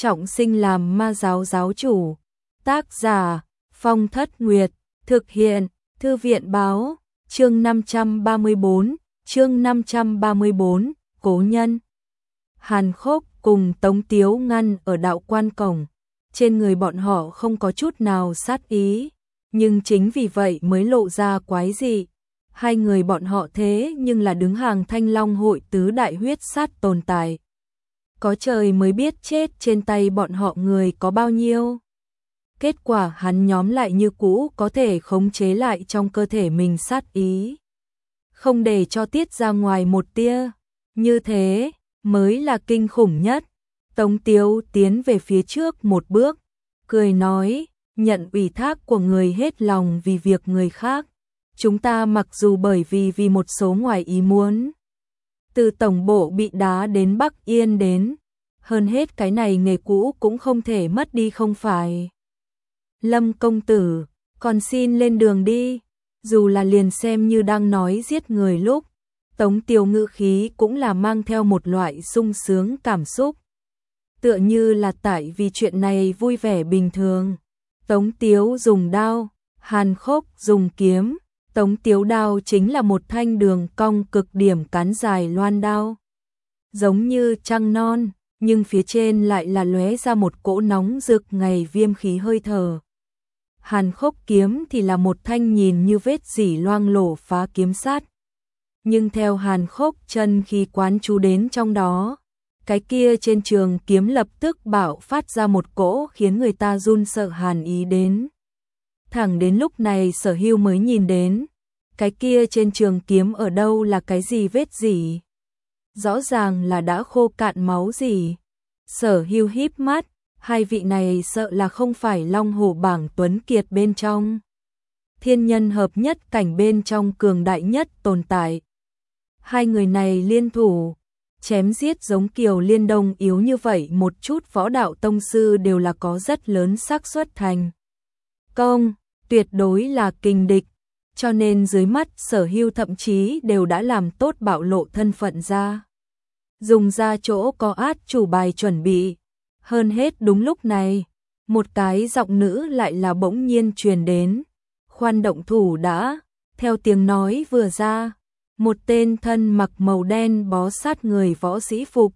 trọng sinh làm ma giáo giáo chủ. Tác giả Phong Thất Nguyệt. Thực hiện Thư viện Báo. Chương 534, Cố nhân. Hàn Khốc cùng Tống Tiếu ngăn ở đạo quan cổng. Trên người bọn họ không có chút nào sát ý, nhưng chính vì vậy mới lộ ra quái dị. Hai người bọn họ thế nhưng là đứng hàng Thanh Long hội tứ đại huyết sát tồn tại. Có trời mới biết chết trên tay bọn họ người có bao nhiêu. Kết quả hắn nhóm lại như cũ có thể khống chế lại trong cơ thể mình sát ý, không để cho tiết ra ngoài một tia. Như thế mới là kinh khủng nhất. Tống Tiếu tiến về phía trước một bước, cười nói, nhận ủy thác của người hết lòng vì việc người khác. Chúng ta mặc dù bởi vì một số ngoài ý muốn, từ tổng bộ bị đá đến Bắc Yên đến, hơn hết cái này nghề cũ cũng không thể mất đi không phải. Lâm công tử, còn xin lên đường đi. Dù là liền xem như đang nói giết người lúc, Tống Tiếu ngữ khí cũng là mang theo một loại sung sướng cảm xúc, tựa như là tại vì chuyện này vui vẻ bình thường. Tống Tiếu dùng đao, Hàn Khốc dùng kiếm. Tống Tiếu đao chính là một thanh đường cong cực điểm cán dài loan đao, giống như trăng non, nhưng phía trên lại là lóe ra một cỗ nóng rực ngày viêm khí hơi thở. Hàn Khốc kiếm thì là một thanh nhìn như vết rỉ loang lổ phá kiếm sắt, nhưng theo Hàn Khốc chân khí quán chú đến trong đó, cái kia trên trường kiếm lập tức bạo phát ra một cỗ khiến người ta run sợ hàn ý đến. Thẳng đến lúc này Sở Hưu mới nhìn đến, cái kia trên trường kiếm ở đâu là cái gì vết rỉ, rõ ràng là đã khô cạn máu gì. Sở Hưu híp mắt, hai vị này sợ là không phải Long Hổ bảng tuấn kiệt bên trong, thiên nhân hợp nhất cảnh bên trong cường đại nhất tồn tại. Hai người này liên thủ, chém giết giống Kiều Liên Đông yếu như vậy một chút võ đạo tông sư đều là có rất lớn xác suất thành công, tuyệt đối là kình địch. Cho nên dưới mắt Sở Hưu thậm chí đều đã làm tốt bạo lộ thân phận ra, dùng ra chỗ có át chủ bài chuẩn bị. Hơn hết đúng lúc này, một cái giọng nữ lại là bỗng nhiên truyền đến, khoan động thủ đã. Theo tiếng nói vừa ra, một tên thân mặc màu đen bó sát người võ sĩ phục,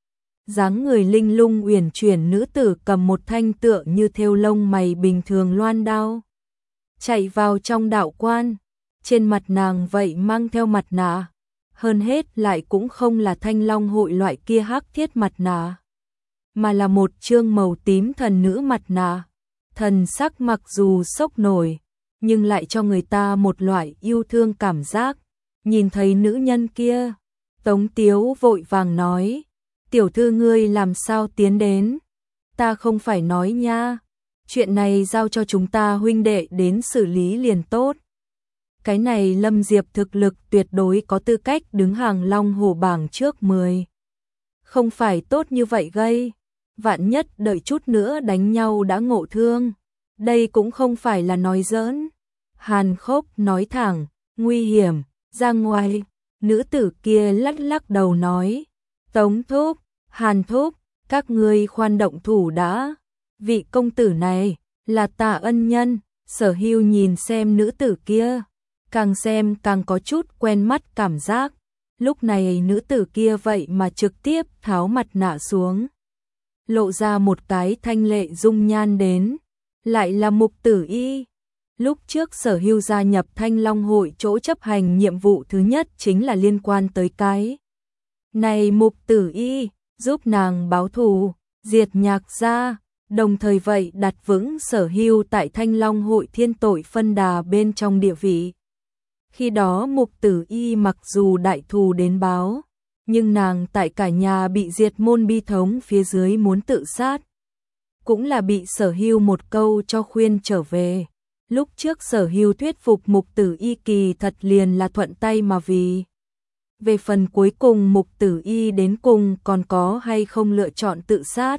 dáng người linh lung uyển chuyển nữ tử cầm một thanh tựa như thêu lông mày bình thường loan đao, chạy vào trong đạo quan. Trên mặt nàng vậy mang theo mặt nạ, hơn hết lại cũng không là Thanh Long hội loại kia hắc thiết mặt nạ, mà là một trương màu tím thần nữ mặt nạ. Thần sắc mặc dù sốc nổi, nhưng lại cho người ta một loại yêu thương cảm giác. Nhìn thấy nữ nhân kia, Tống Tiếu vội vàng nói, tiểu thư ngươi làm sao tiến đến? Ta không phải nói nha, chuyện này giao cho chúng ta huynh đệ đến xử lý liền tốt. Cái này Lâm Diệp thực lực tuyệt đối có tư cách đứng hàng Long Hổ bảng trước 10. Không phải tốt như vậy gây, vạn nhất đợi chút nữa đánh nhau đã ngộ thương. Đây cũng không phải là nói giỡn. Hàn Khốc nói thẳng, nguy hiểm, ra ngoài. Nữ tử kia lắc lắc đầu nói, Tống thúc, Hàn thúc, các ngươi khoan động thủ đã. Vị công tử này là Tạ ân nhân. Sở Hưu nhìn xem nữ tử kia, càng xem càng có chút quen mắt cảm giác. Lúc này nữ tử kia vậy mà trực tiếp tháo mặt nạ xuống, lộ ra một cái thanh lệ dung nhan đến, lại là Mục Tử Y. Lúc trước Sở Hưu gia nhập Thanh Long hội chỗ chấp hành nhiệm vụ thứ nhất chính là liên quan tới cái này Mục Tử Y, giúp nàng báo thù, diệt Nhạc gia, đồng thời vậy đặt vững Sở Hưu tại Thanh Long hội thiên tội phân đà bên trong địa vị. Khi đó Mục Tử Y mặc dù đại thù đến báo, nhưng nàng tại cả nhà bị diệt môn bi thống phía dưới muốn tự sát, cũng là bị Sở Hưu một câu cho khuyên trở về. Lúc trước Sở Hưu thuyết phục Mục Tử Y kỳ thật liền là thuận tay mà vì. Về phần cuối cùng Mục Tử Y đến cùng còn có hay không lựa chọn tự sát,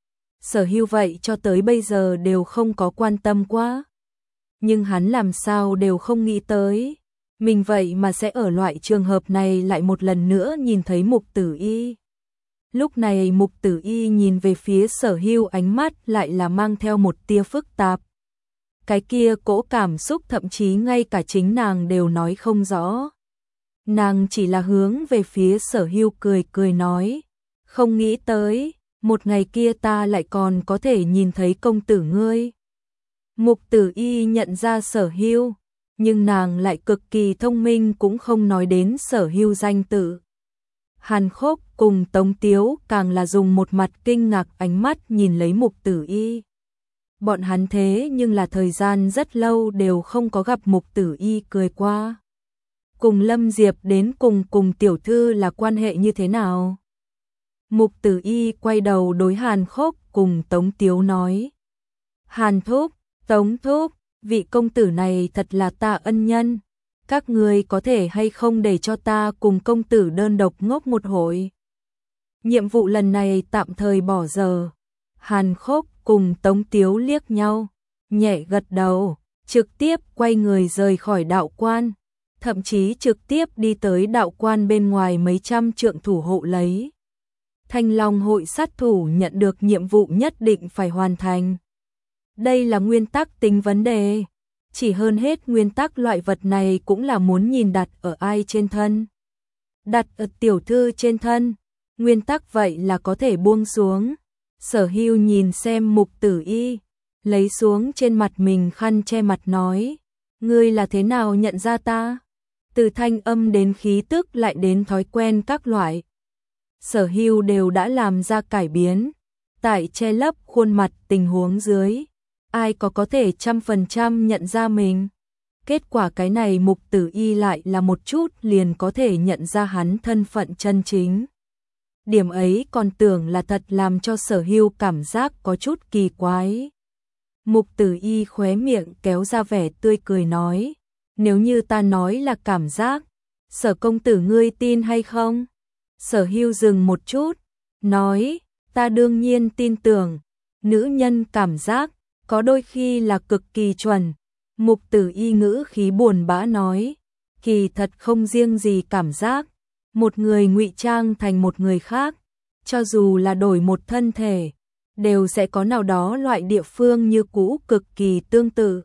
Sở Hưu vậy cho tới bây giờ đều không có quan tâm quá. Nhưng hắn làm sao đều không nghĩ tới, mình vậy mà sẽ ở loại trường hợp này lại một lần nữa nhìn thấy Mục Tử Y. Lúc này Mục Tử Y nhìn về phía Sở Hưu, ánh mắt lại là mang theo một tia phức tạp. Cái kia cỗ cảm xúc thậm chí ngay cả chính nàng đều nói không rõ. Nàng chỉ là hướng về phía Sở Hưu cười cười nói, không nghĩ tới, một ngày kia ta lại còn có thể nhìn thấy công tử ngươi. Mục Tử Y nhận ra Sở Hưu, nhưng nàng lại cực kỳ thông minh, cũng không nói đến Sở Hưu danh tự. Hàn Khốc cùng Tống Tiếu càng là dùng một mặt kinh ngạc ánh mắt nhìn lấy Mục Tử Y. Bọn hắn thế nhưng là thời gian rất lâu đều không có gặp Mục Tử Y cười qua. Cùng Lâm Diệp đến cùng tiểu thư là quan hệ như thế nào? Mục Tử Y quay đầu đối Hàn Khốc cùng Tống Tiếu nói. Hàn thúc, Tống thúc, vị công tử này thật là ta ân nhân. Các người có thể hay không để cho ta cùng công tử đơn độc ngốc một hồi? Nhiệm vụ lần này tạm thời bỏ giờ. Hàn Khốc cùng Tống Tiếu liếc nhau, nhẹ gật đầu, trực tiếp quay người rời khỏi đạo quan, thậm chí trực tiếp đi tới đạo quan bên ngoài mấy trăm trượng thủ hộ lấy. Thanh Long hội sát thủ nhận được nhiệm vụ nhất định phải hoàn thành. Đây là nguyên tắc tính vấn đề. Chỉ hơn hết nguyên tắc loại vật này cũng là muốn nhìn đặt ở ai trên thân. Đặt ở tiểu thư trên thân, nguyên tắc vậy là có thể buông xuống. Sở Hưu nhìn xem Mục Tử Y, lấy xuống trên mặt mình khăn che mặt nói, ngươi là thế nào nhận ra ta? Từ thanh âm đến khí tức lại đến thói quen các loại. Sở Hưu đều đã làm ra cải biến, tại che lấp khuôn mặt tình huống dưới. Ai có thể 100% nhận ra mình. Kết quả cái này Mục Tử Y lại là một chút liền có thể nhận ra hắn thân phận chân chính. Điểm ấy còn tưởng là thật, làm cho Sở Hưu cảm giác có chút kỳ quái. Mục Tử Y khóe miệng kéo ra vẻ tươi cười nói, nếu như ta nói là cảm giác, Sở công tử ngươi tin hay không? Sở Hưu dừng một chút, nói, ta đương nhiên tin tưởng, nữ nhân cảm giác có đôi khi là cực kỳ chuẩn. Mục Tử Y ngữ khí buồn bã nói, kỳ thật không riêng gì cảm giác, một người ngụy trang thành một người khác, cho dù là đổi một thân thể, đều sẽ có nào đó loại địa phương như cũ cực kỳ tương tự.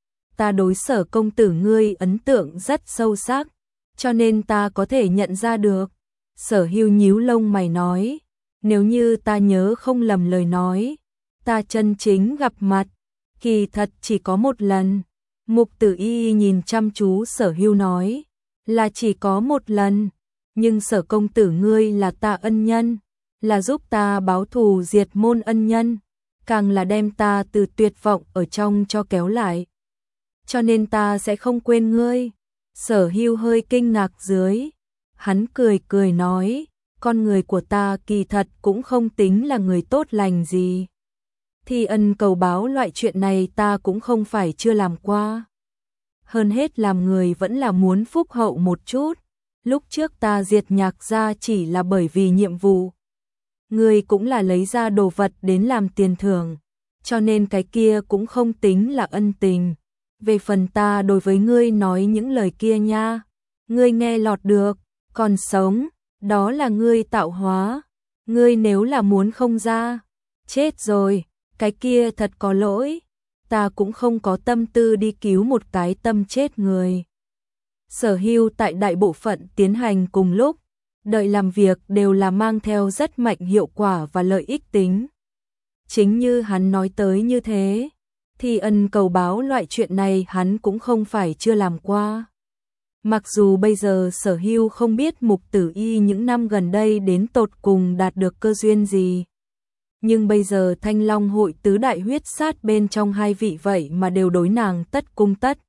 Ta đối Sở công tử ngươi ấn tượng rất sâu sắc, cho nên ta có thể nhận ra được. Sở Hưu nhíu lông mày nói, nếu như ta nhớ không lầm lời nói, ta chân chính gặp mặt, kỳ thật chỉ có một lần. Mục Tử Y nhìn chăm chú Sở Hưu nói, là chỉ có một lần, nhưng Sở công tử ngươi là ta ân nhân, là giúp ta báo thù diệt môn ân nhân, càng là đem ta từ tuyệt vọng ở trong cho kéo lại. Cho nên ta sẽ không quên ngươi. Sở Hưu hơi kinh ngạc dưới, hắn cười cười nói, con người của ta kỳ thật cũng không tính là người tốt lành gì. Thi ân cầu báo loại chuyện này ta cũng không phải chưa làm qua. Hơn hết làm người vẫn là muốn phúc hậu một chút. Lúc trước ta diệt Nhạc gia chỉ là bởi vì nhiệm vụ. Ngươi cũng là lấy ra đồ vật đến làm tiền thưởng, cho nên cái kia cũng không tính là ân tình. Về phần ta đối với ngươi nói những lời kia nha, ngươi nghe lọt được, còn sống, đó là ngươi tạo hóa. Ngươi nếu là muốn không ra, chết rồi, cái kia thật có lỗi, ta cũng không có tâm tư đi cứu một cái tâm chết người. Sở Hưu tại đại bộ phận tiến hành cùng lúc, đợi làm việc đều là mang theo rất mạnh hiệu quả và lợi ích tính. Chính như hắn nói tới như thế, thì ân cầu báo loại chuyện này hắn cũng không phải chưa làm qua. Mặc dù bây giờ Sở Hưu không biết Mục Tử Y những năm gần đây đến tột cùng đạt được cơ duyên gì, nhưng bây giờ Thanh Long hội tứ đại huyết sát bên trong hai vị vậy mà đều đối nàng tất cung tất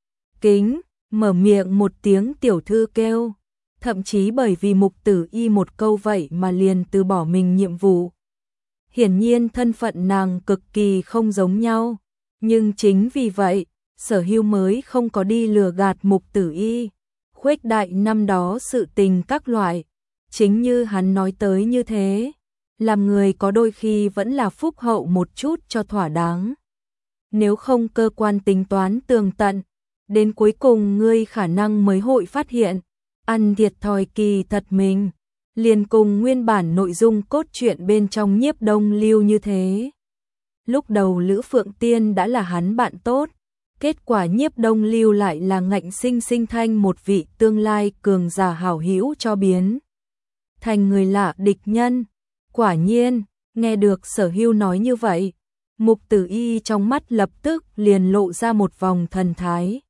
kính, mở miệng một tiếng tiểu thư kêu, thậm chí bởi vì Mục Tử Y một câu vậy mà liền từ bỏ mình nhiệm vụ. Hiển nhiên thân phận nàng cực kỳ không giống nhau, nhưng chính vì vậy, Sở Hưu mới không có đi lừa gạt Mục Tử Y, khuếch đại năm đó sự tình các loại, chính như hắn nói tới như thế. Làm người có đôi khi vẫn là phúc hậu một chút cho thỏa đáng. Nếu không cơ quan tính toán tường tận, đến cuối cùng ngươi khả năng mới hội phát hiện, ăn thiệt thòi kỳ thật mình. liền cùng nguyên bản nội dung cốt truyện bên trong Nhiếp Đông Lưu như thế. Lúc đầu Lữ Phượng Tiên đã là hắn bạn tốt, kết quả Nhiếp Đông Lưu lại là ngạnh sinh sinh thanh một vị tương lai cường giả hảo hữu cho biến thành người lạ địch nhân. Quả nhiên, nghe được Sở Hưu nói như vậy, Mục Tử Y trong mắt lập tức liền lộ ra một vòng thần thái.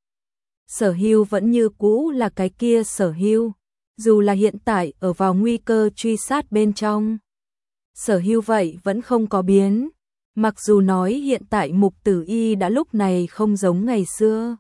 Sở Hưu vẫn như cũ là cái kia Sở Hưu, dù là hiện tại ở vào nguy cơ truy sát bên trong. Sở Hưu vậy vẫn không có biến, mặc dù nói hiện tại Mục Tử Y đã lúc này không giống ngày xưa.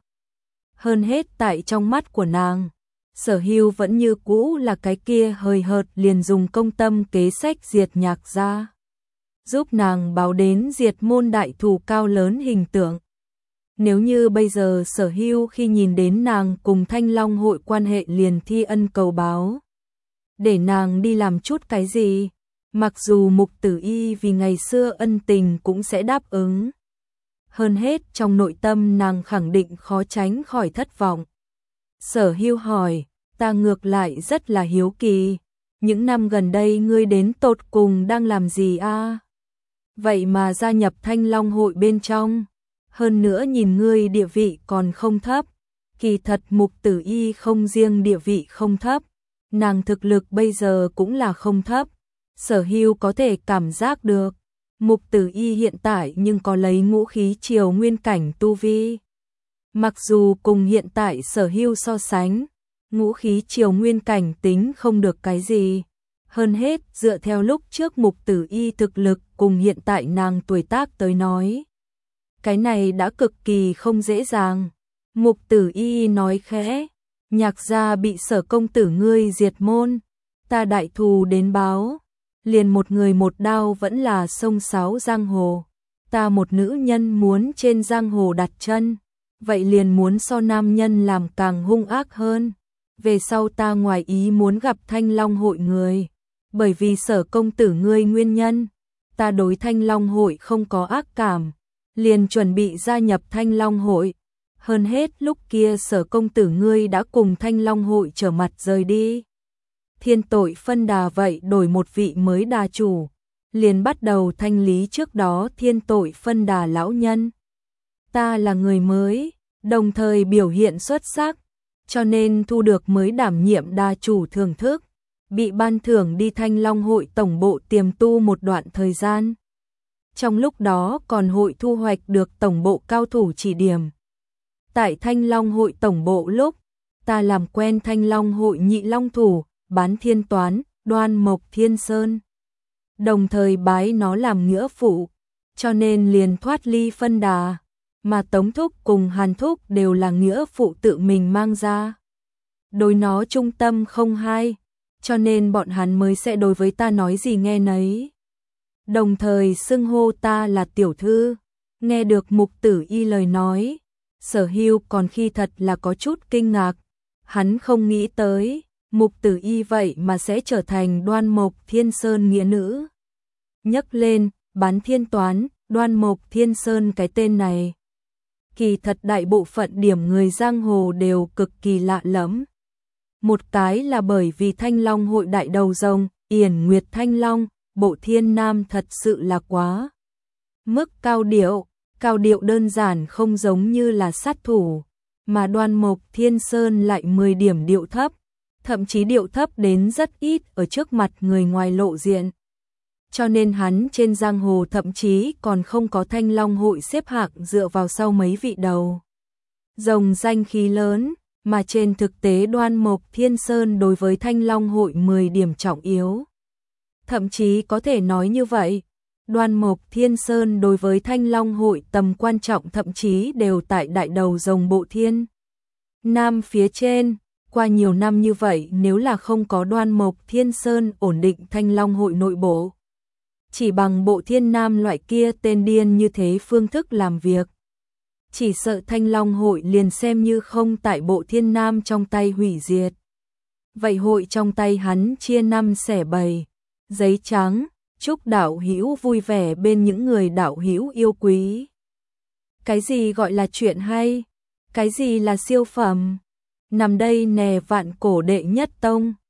Hơn hết tại trong mắt của nàng, Sở Hưu vẫn như cũ là cái kia hời hợt liền dùng công tâm kế sách diệt Nhạc gia, giúp nàng báo đến diệt môn đại thù cao lớn hình tượng. Nếu như bây giờ Sở Hưu khi nhìn đến nàng cùng Thanh Long hội quan hệ liền thi ân cầu báo, để nàng đi làm chút cái gì, mặc dù Mục Tử Y vì ngày xưa ân tình cũng sẽ đáp ứng. Hơn hết trong nội tâm nàng khẳng định khó tránh khỏi thất vọng. Sở Hưu hỏi, ta ngược lại rất là hiếu kỳ, những năm gần đây ngươi đến tột cùng đang làm gì a? Vậy mà gia nhập Thanh Long hội bên trong, hơn nữa nhìn ngươi địa vị còn không thấp. Kỳ thật Mục Tử Y không riêng địa vị không thấp, nàng thực lực bây giờ cũng là không thấp. Sở Hưu có thể cảm giác được, Mục Tử Y hiện tại nhưng có lấy ngũ khí triều nguyên cảnh tu vi. Mặc dù cùng hiện tại Sở Hưu so sánh, ngũ khí triều nguyên cảnh tính không được cái gì. Hơn hết dựa theo lúc trước Mục Tử Y thực lực cùng hiện tại nàng tuổi tác tới nói, cái này đã cực kỳ không dễ dàng. Mục Tử Y nói khẽ, Nhạc gia bị Sở công tử ngươi diệt môn, ta đại thù đến báo, liền một người một đao vẫn là sông sáo giang hồ. Ta một nữ nhân muốn trên giang hồ đặt chân, vậy liền muốn so nam nhân làm càng hung ác hơn. Về sau ta ngoài ý muốn gặp Thanh Long hội người, bởi vì Sở công tử ngươi nguyên nhân, ta đối Thanh Long hội không có ác cảm, liền chuẩn bị gia nhập Thanh Long hội. Hơn hết lúc kia Sở công tử ngươi đã cùng Thanh Long hội trở mặt rời đi. Thiên tội phân đà vậy đổi một vị mới đà chủ, liền bắt đầu thanh lý trước đó thiên tội phân đà lão nhân. Ta là người mới, đồng thời biểu hiện xuất sắc, cho nên thu được mới đảm nhiệm đà chủ thưởng thức, bị ban thưởng đi Thanh Long hội tổng bộ tiềm tu một đoạn thời gian. Trong lúc đó còn hội thu hoạch được tổng bộ cao thủ chỉ điểm. Tại Thanh Long hội tổng bộ lúc, ta làm quen Thanh Long hội nhị long thủ, Bán Thiên Toán, Đoan Mộc Thiên Sơn. Đồng thời bái nó làm nghĩa phụ, cho nên liền thoát ly phân đà, mà Tống Thúc cùng Hàn Thúc đều là nghĩa phụ tự mình mang ra. Đối nó trung tâm không hai, cho nên bọn hắn mới sẽ đối với ta nói gì nghe nấy. Đồng thời xưng hô ta là tiểu thư. Nghe được Mục Tử Y lời nói, Sở Hưu còn khi thật là có chút kinh ngạc. Hắn không nghĩ tới, Mục Tử Y vậy mà sẽ trở thành Đoan Mộc Thiên Sơn nghĩa nữ. Nhắc lên, Bán Thiên Toán, Đoan Mộc Thiên Sơn cái tên này. Kỳ thật đại bộ phận điểm người giang hồ đều cực kỳ lạ lẫm. Một cái là bởi vì Thanh Long hội đại đầu rồng, Yển Nguyệt Thanh Long, bộ thiên nam thật sự là quá mức cao điệu đơn giản không giống như là sát thủ, mà Đoan Mộc Thiên Sơn lại 10 điểm điệu thấp, thậm chí điệu thấp đến rất ít ở trước mặt người ngoài lộ diện. Cho nên hắn trên giang hồ thậm chí còn không có Thanh Long hội xếp hạng dựa vào sau mấy vị đầu rồng danh khí lớn, mà trên thực tế Đoan Mộc Thiên Sơn đối với Thanh Long hội 10 điểm trọng yếu. Thậm chí có thể nói như vậy, Đoan Mộc Thiên Sơn đối với Thanh Long hội tầm quan trọng thậm chí đều tại đại đầu rồng bộ thiên nam phía trên. Qua nhiều năm như vậy nếu là không có Đoan Mộc Thiên Sơn ổn định Thanh Long hội nội bộ, chỉ bằng bộ thiên nam loại kia tên điên như thế phương thức làm việc, chỉ sợ Thanh Long hội liền xem như không tại bộ thiên nam trong tay hủy diệt. Vậy hội trong tay hắn chia năm xẻ bảy, giấy trắng, chúc đạo hữu vui vẻ bên những người đạo hữu yêu quý. Cái gì gọi là chuyện hay? Cái gì là siêu phẩm? Nằm đây nè vạn cổ đệ nhất tông.